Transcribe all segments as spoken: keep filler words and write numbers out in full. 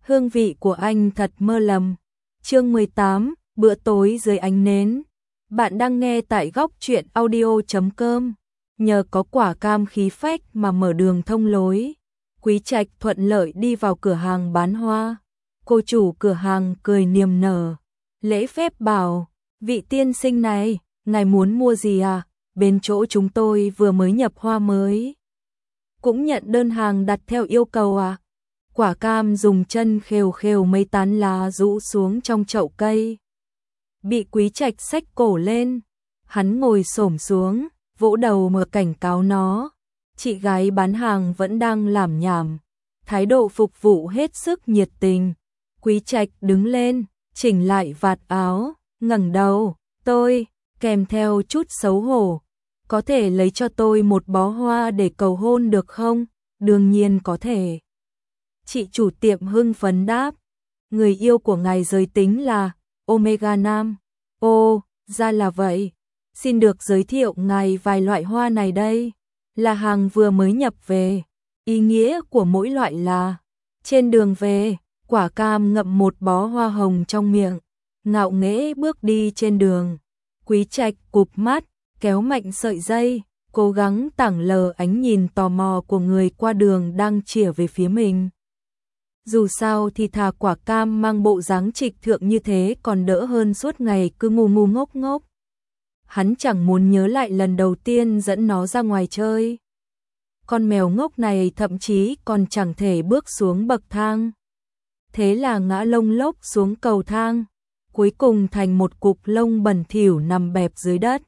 hương vị của anh thật mơ lầm. Chương mười tám, bữa tối dưới ánh nến. Bạn đang nghe tại góc truyện audio chấm com. Nhờ có quả cam khí phách mà mở đường thông lối, Quý Trạch thuận lợi đi vào cửa hàng bán hoa. Cô chủ cửa hàng cười niềm nở, lễ phép bảo, vị tiên sinh này, ngài muốn mua gì à? Bên chỗ chúng tôi vừa mới nhập hoa mới. Cũng nhận đơn hàng đặt theo yêu cầu à? Quả cam dùng chân khều khều mấy tán lá rũ xuống trong chậu cây. Bị Quý Trạch xách cổ lên, hắn ngồi xổm xuống, vỗ đầu mà cảnh cáo nó. Chị gái bán hàng vẫn đang lảm nhảm, thái độ phục vụ hết sức nhiệt tình. Quý Trạch đứng lên, chỉnh lại vạt áo, ngẩng đầu, tôi, kèm theo chút xấu hổ, có thể lấy cho tôi một bó hoa để cầu hôn được không? Đương nhiên có thể. Chị chủ tiệm hưng phấn đáp, người yêu của ngài giới tính là Omega Nam. Ồ, ra là vậy. Xin được giới thiệu ngài vài loại hoa này đây. Là hàng vừa mới nhập về. Ý nghĩa của mỗi loại là, trên đường về, quả cam ngậm một bó hoa hồng trong miệng, ngạo nghễ bước đi trên đường. Quý Trạch cụp mắt, kéo mạnh sợi dây, cố gắng tảng lờ ánh nhìn tò mò của người qua đường đang chĩa về phía mình. Dù sao thì thà quả cam mang bộ dáng trịch thượng như thế còn đỡ hơn suốt ngày cứ ngu ngu ngốc ngốc. Hắn chẳng muốn nhớ lại lần đầu tiên dẫn nó ra ngoài chơi. Con mèo ngốc này thậm chí còn chẳng thể bước xuống bậc thang. Thế là ngã lông lốc xuống cầu thang, cuối cùng thành một cục lông bẩn thỉu nằm bẹp dưới đất.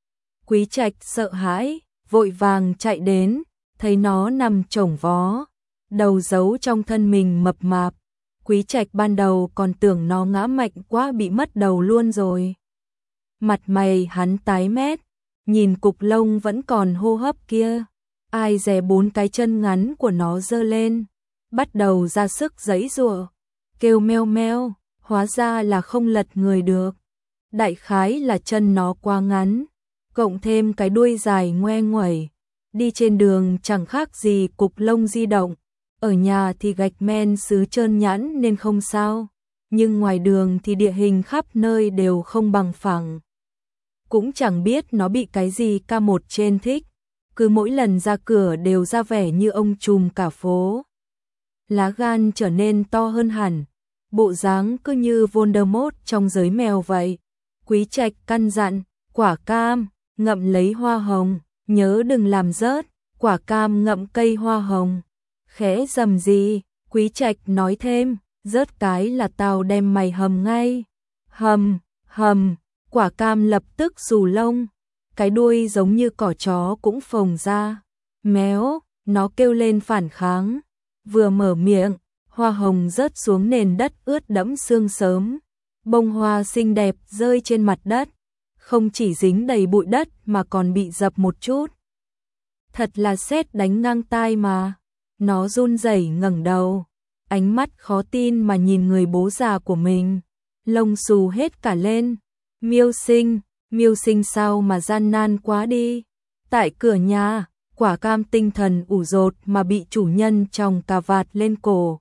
Quý Trạch sợ hãi, vội vàng chạy đến, thấy nó nằm chồng vó, đầu giấu trong thân mình mập mạp. Quý Trạch ban đầu còn tưởng nó ngã mạnh quá bị mất đầu luôn rồi. Mặt mày hắn tái mét, nhìn cục lông vẫn còn hô hấp kia. Ai dè bốn cái chân ngắn của nó giơ lên, bắt đầu ra sức giãy giụa, kêu meo meo, hóa ra là không lật người được. Đại khái là chân nó quá ngắn, cộng thêm cái đuôi dài ngoe nguẩy, đi trên đường chẳng khác gì cục lông di động. Ở nhà thì gạch men sứ trơn nhẵn nên không sao, nhưng ngoài đường thì địa hình khắp nơi đều không bằng phẳng. Cũng chẳng biết nó bị cái gì ca một trên thích, cứ mỗi lần ra cửa đều ra vẻ như ông trùm cả phố. Lá gan trở nên to hơn hẳn, bộ dáng cứ như Voldemort trong giới mèo vậy. Quý Trạch căn dặn, quả cam, ngậm lấy hoa hồng, nhớ đừng làm rớt. Quả cam ngậm cây hoa hồng, khẽ rầm gì, Quý Trạch nói thêm, rớt cái là tao đem mày hầm ngay. Hầm, hầm, quả cam lập tức xù lông, cái đuôi giống như cỏ chó cũng phồng ra. Méo, nó kêu lên phản kháng, vừa mở miệng, hoa hồng rớt xuống nền đất ướt đẫm sương sớm. Bông hoa xinh đẹp rơi trên mặt đất, không chỉ dính đầy bụi đất mà còn bị dập một chút. Thật là sét đánh ngang tai mà. Nó run rẩy ngẩng đầu, ánh mắt khó tin mà nhìn người bố già của mình, lông xù hết cả lên. Miêu Sinh, Miêu Sinh sao mà gian nan quá đi. Tại cửa nhà, quả cam tinh thần ủ dột mà bị chủ nhân tròng cà vạt lên cổ,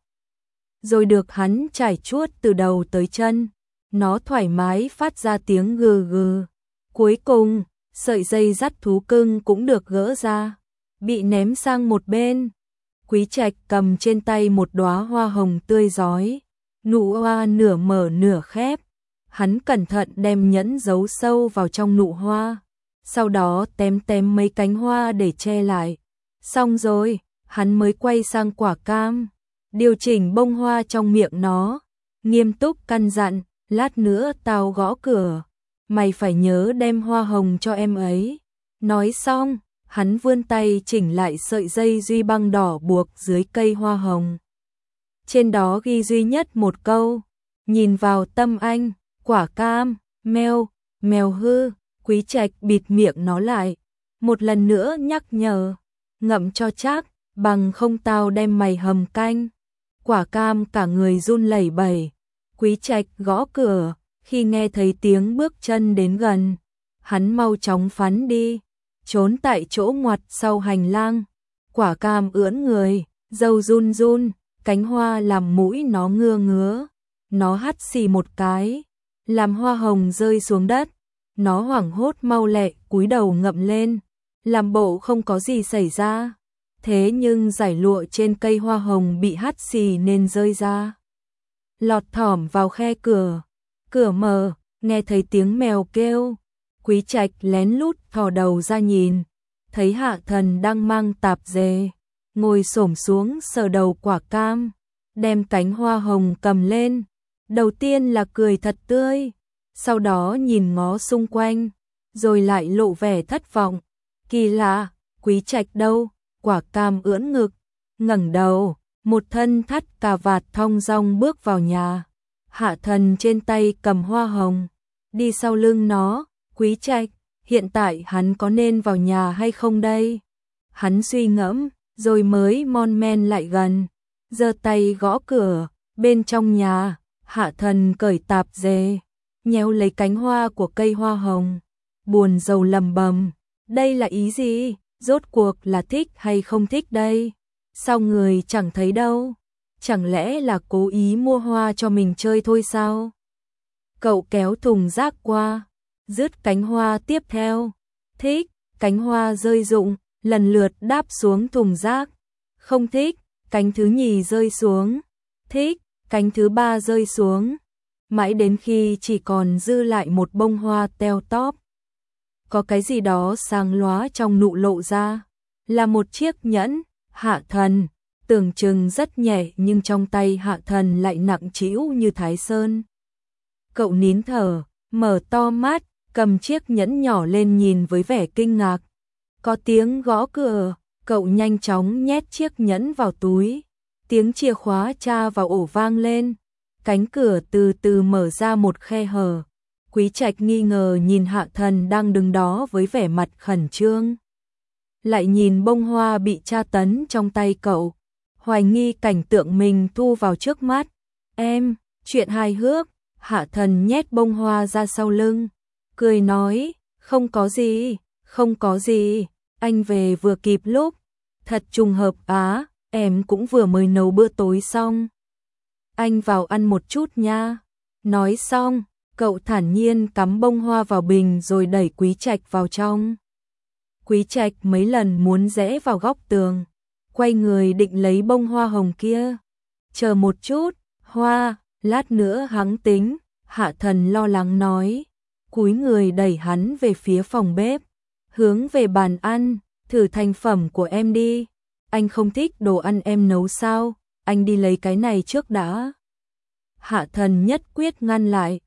rồi được hắn trải chuốt từ đầu tới chân. Nó thoải mái phát ra tiếng gừ gừ. Cuối cùng, sợi dây dắt thú cưng cũng được gỡ ra, bị ném sang một bên. Quý Trạch cầm trên tay một đóa hoa hồng tươi rói, nụ hoa nửa mở nửa khép. Hắn cẩn thận đem nhẫn giấu sâu vào trong nụ hoa, sau đó tém tém mấy cánh hoa để che lại. Xong rồi, hắn mới quay sang quả cam, điều chỉnh bông hoa trong miệng nó, nghiêm túc căn dặn, lát nữa tao gõ cửa, mày phải nhớ đem hoa hồng cho em ấy. Nói xong, hắn vươn tay chỉnh lại sợi dây duy băng đỏ buộc dưới cây hoa hồng. Trên đó ghi duy nhất một câu, nhìn vào tâm anh. Quả cam, mèo, mèo hư. Quý Trạch bịt miệng nó lại, một lần nữa nhắc nhở, ngậm cho chắc, bằng không tao đem mày hầm canh. Quả cam cả người run lẩy bẩy. Quý Trạch gõ cửa, khi nghe thấy tiếng bước chân đến gần, hắn mau chóng phắn đi, trốn tại chỗ ngoặt sau hành lang. Quả cam ưỡn người, râu run run, cánh hoa làm mũi nó ngưa ngứa, nó hắt xì một cái, làm hoa hồng rơi xuống đất, nó hoảng hốt mau lẹ cúi đầu ngậm lên, làm bộ không có gì xảy ra. Thế nhưng giải lụa trên cây hoa hồng bị hắt xì nên rơi ra, lọt thỏm vào khe cửa. Cửa mở, nghe thấy tiếng mèo kêu. Quý Trạch lén lút thò đầu ra nhìn, thấy Hạ Thần đang mang tạp dề, ngồi xổm xuống sờ đầu quả cam, đem cánh hoa hồng cầm lên. Đầu tiên là cười thật tươi, sau đó nhìn ngó xung quanh, rồi lại lộ vẻ thất vọng. Kỳ lạ, Quý Trạch đâu? Quả cam ưỡn ngực, ngẩng đầu, một thân thắt cà vạt thong dong bước vào nhà. Hạ Thần trên tay cầm hoa hồng, đi sau lưng nó. Quý Trạch, hiện tại hắn có nên vào nhà hay không đây? Hắn suy ngẫm, rồi mới mon men lại gần, giơ tay gõ cửa. Bên trong nhà, Hạ Thần cởi tạp dề, nhéo lấy cánh hoa của cây hoa hồng, buồn rầu lầm bầm, đây là ý gì? Rốt cuộc là thích hay không thích đây? Sao người chẳng thấy đâu? Chẳng lẽ là cố ý mua hoa cho mình chơi thôi sao? Cậu kéo thùng rác qua, rứt cánh hoa tiếp theo. Thích, cánh hoa rơi rụng, lần lượt đáp xuống thùng rác. Không thích, cánh thứ nhì rơi xuống. Thích, cánh thứ ba rơi xuống. Mãi đến khi chỉ còn dư lại một bông hoa teo tóp. Có cái gì đó sáng lóa trong nụ lộ ra, là một chiếc nhẫn. Hạ Thần, tưởng chừng rất nhẹ nhưng trong tay Hạ Thần lại nặng trĩu như Thái Sơn. Cậu nín thở, mở to mắt, cầm chiếc nhẫn nhỏ lên nhìn với vẻ kinh ngạc. Có tiếng gõ cửa, cậu nhanh chóng nhét chiếc nhẫn vào túi. Tiếng chìa khóa tra vào ổ vang lên, cánh cửa từ từ mở ra một khe hở. Quý Trạch nghi ngờ nhìn Hạ Thần đang đứng đó với vẻ mặt khẩn trương. Lại nhìn bông hoa bị tra tấn trong tay cậu, hoài nghi cảnh tượng mình thu vào trước mắt. Em, chuyện hài hước. Hạ Thần nhét bông hoa ra sau lưng, cười nói, không có gì, không có gì, anh về vừa kịp lúc. Thật trùng hợp á, em cũng vừa mới nấu bữa tối xong. Anh vào ăn một chút nha. Nói xong, cậu thản nhiên cắm bông hoa vào bình rồi đẩy Quý Trạch vào trong. Quý Trạch mấy lần muốn rẽ vào góc tường, quay người định lấy bông hoa hồng kia. Chờ một chút, hoa, lát nữa hắn tính. Hạ Thần lo lắng nói, cúi người đẩy hắn về phía phòng bếp, hướng về bàn ăn. Thử thành phẩm của em đi. Anh không thích đồ ăn em nấu sao? Anh đi lấy cái này trước đã. Hạ Thần nhất quyết ngăn lại.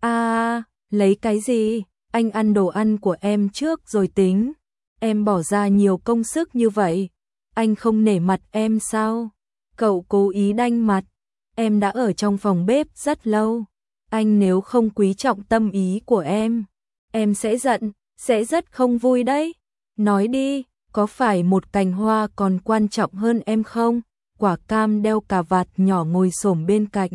À, lấy cái gì? Anh ăn đồ ăn của em trước rồi tính. Em bỏ ra nhiều công sức như vậy, anh không nể mặt em sao? Cậu cố ý đanh mặt. Em đã ở trong phòng bếp rất lâu. Anh nếu không quý trọng tâm ý của em, em sẽ giận, sẽ rất không vui đấy. Nói đi, có phải một cành hoa còn quan trọng hơn em không? Quả cam đeo cà vạt nhỏ ngồi xổm bên cạnh,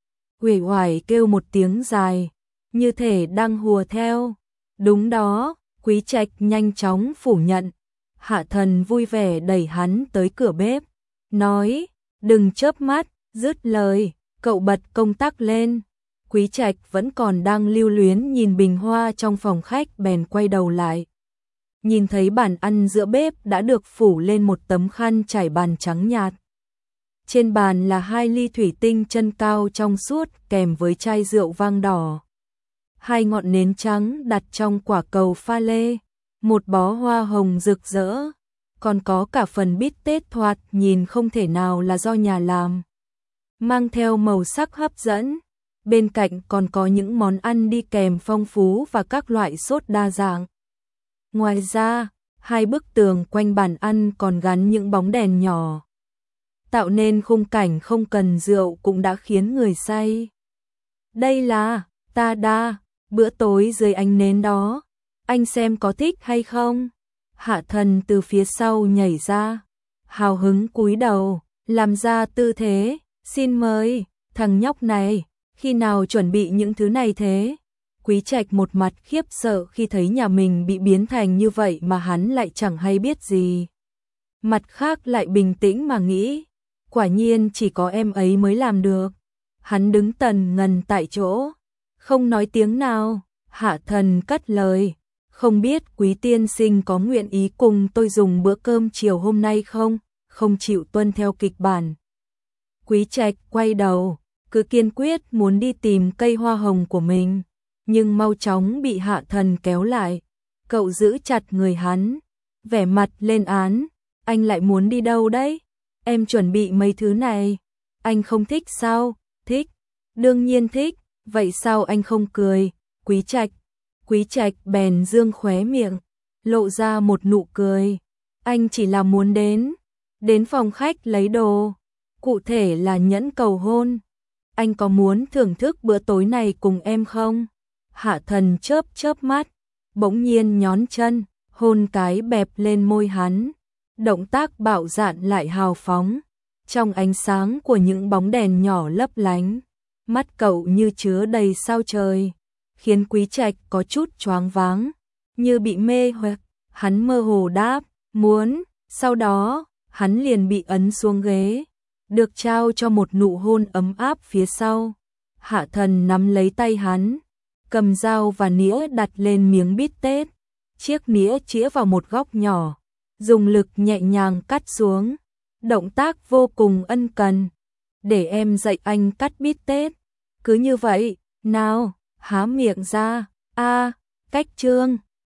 uể oải kêu một tiếng dài, như thể đang hùa theo. Đúng đó. Quý Trạch nhanh chóng phủ nhận. Hạ Thần vui vẻ đẩy hắn tới cửa bếp, nói, đừng chớp mắt. Dứt lời, cậu bật công tắc lên. Quý Trạch vẫn còn đang lưu luyến nhìn bình hoa trong phòng khách bèn quay đầu lại. Nhìn thấy bàn ăn giữa bếp đã được phủ lên một tấm khăn trải bàn trắng nhạt. Trên bàn là hai ly thủy tinh chân cao trong suốt kèm với chai rượu vang đỏ. Hai ngọn nến trắng đặt trong quả cầu pha lê, một bó hoa hồng rực rỡ, còn có cả phần bít tết thoạt nhìn không thể nào là do nhà làm, mang theo màu sắc hấp dẫn. Bên cạnh còn có những món ăn đi kèm phong phú và các loại sốt đa dạng. Ngoài ra, hai bức tường quanh bàn ăn còn gắn những bóng đèn nhỏ, tạo nên khung cảnh không cần rượu cũng đã khiến người say. Đây là ta đa, bữa tối dưới ánh nến đó, anh xem có thích hay không? Hạ Thần từ phía sau nhảy ra, hào hứng cúi đầu, làm ra tư thế, xin mời. Thằng nhóc này, khi nào chuẩn bị những thứ này thế? Quý Trạch một mặt khiếp sợ khi thấy nhà mình bị biến thành như vậy mà hắn lại chẳng hay biết gì. Mặt khác lại bình tĩnh mà nghĩ, Quả nhiên chỉ có em ấy mới làm được. Hắn đứng tần ngần tại chỗ, không nói tiếng nào. Hạ Thần cất lời, không biết quý tiên sinh có nguyện ý cùng tôi dùng bữa cơm chiều hôm nay không? Không chịu tuân theo kịch bản. Quý Trạch quay đầu, cứ kiên quyết muốn đi tìm cây hoa hồng của mình, nhưng mau chóng bị Hạ Thần kéo lại. Cậu giữ chặt người hắn, vẻ mặt lên án, anh lại muốn đi đâu đấy? Em chuẩn bị mấy thứ này, anh không thích sao? Thích, đương nhiên thích, vậy sao anh không cười? Quý Trạch, Quý Trạch bèn dương khóe miệng, lộ ra một nụ cười. Anh chỉ là muốn đến, đến phòng khách lấy đồ, cụ thể là nhẫn cầu hôn. Anh có muốn thưởng thức bữa tối này cùng em không? Hạ Thần chớp chớp mắt, bỗng nhiên nhón chân, hôn cái bẹp lên môi hắn. Động tác bạo dạn lại hào phóng, trong ánh sáng của những bóng đèn nhỏ lấp lánh, mắt cậu như chứa đầy sao trời, khiến Quý Trạch có chút choáng váng, như bị mê hoặc. Hắn mơ hồ đáp, muốn, sau đó, hắn liền bị ấn xuống ghế, được trao cho một nụ hôn ấm áp phía sau. Hạ Thần nắm lấy tay hắn, cầm dao và nĩa đặt lên miếng bít tết, chiếc nĩa chĩa vào một góc nhỏ, dùng lực nhẹ nhàng cắt xuống, động tác vô cùng ân cần. Để em dạy anh cắt bít tết. Cứ như vậy, nào, há miệng ra, a, cách chương.